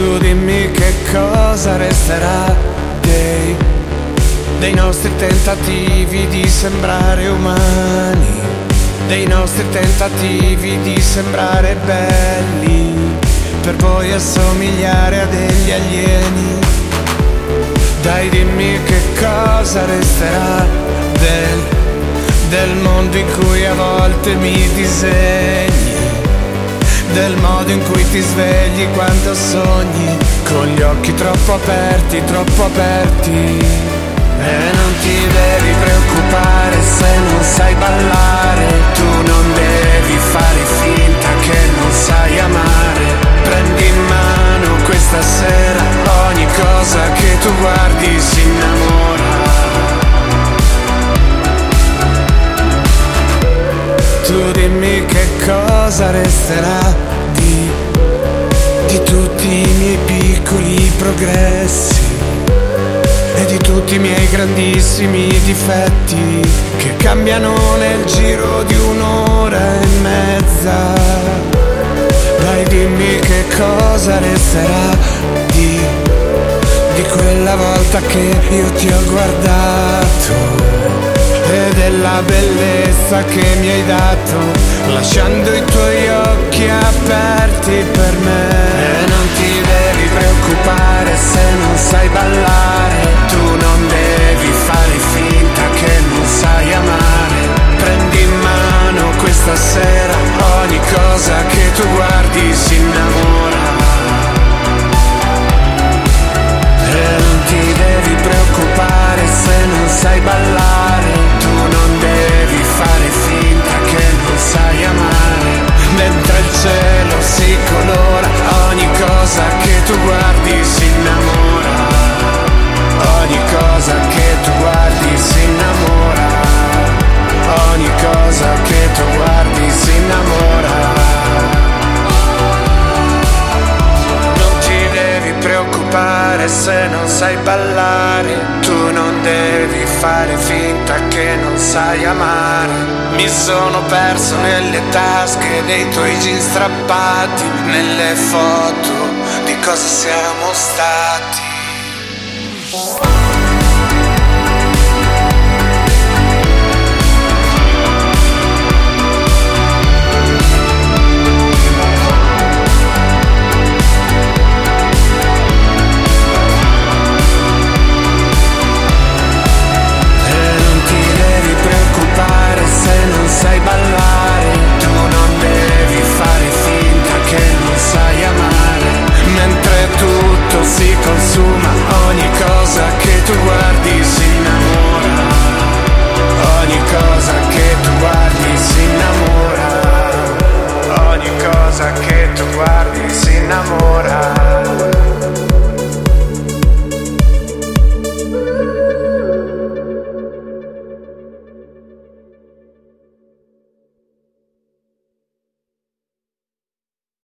Tu dimmi che cosa resterà dei nostri tentativi di sembrare umani, dei nostri tentativi di sembrare belli, per poi assomigliare a degli alieni. Dai dimmi che cosa resterà del mondo in cui a volte mi disegni, del modo in cui ti svegli quando sogni, con gli occhi troppo aperti, troppo aperti. E non ti devi preoccupare se non sai ballare, tu non devi fare finta che non sai amare. Prendi in mano questa sera, ogni cosa che tu guardi si innamora. Tu dimmi che cosa resterà di tutti i miei piccoli progressi e di tutti i miei grandissimi difetti che cambiano nel giro di un'ora e mezza. Dai dimmi che cosa resterà di quella volta che io ti ho guardato e della bellezza che mi hai dato, lasciando i tuoi occhi aperti per me. E non ti devi preoccupare se non sai ballare, tu non devi fare finta che non sai amare. Prendi in mano questa sera, ogni cosa che tu guardi si innamora. E non ti devi preoccupare se non sai ballare, tu non devi fare finta che non sai amare. Mentre il cielo si colora, ogni cosa che tu guardi si innamora. Ogni cosa che tu guardi si innamora. Ogni cosa che tu guardi si innamora. Non ti devi preoccupare se non sai ballare, tu non devi fare finta che non sai amare. Mi sono perso nelle tasche dei tuoi jeans strappati, nelle foto di cosa siamo stati.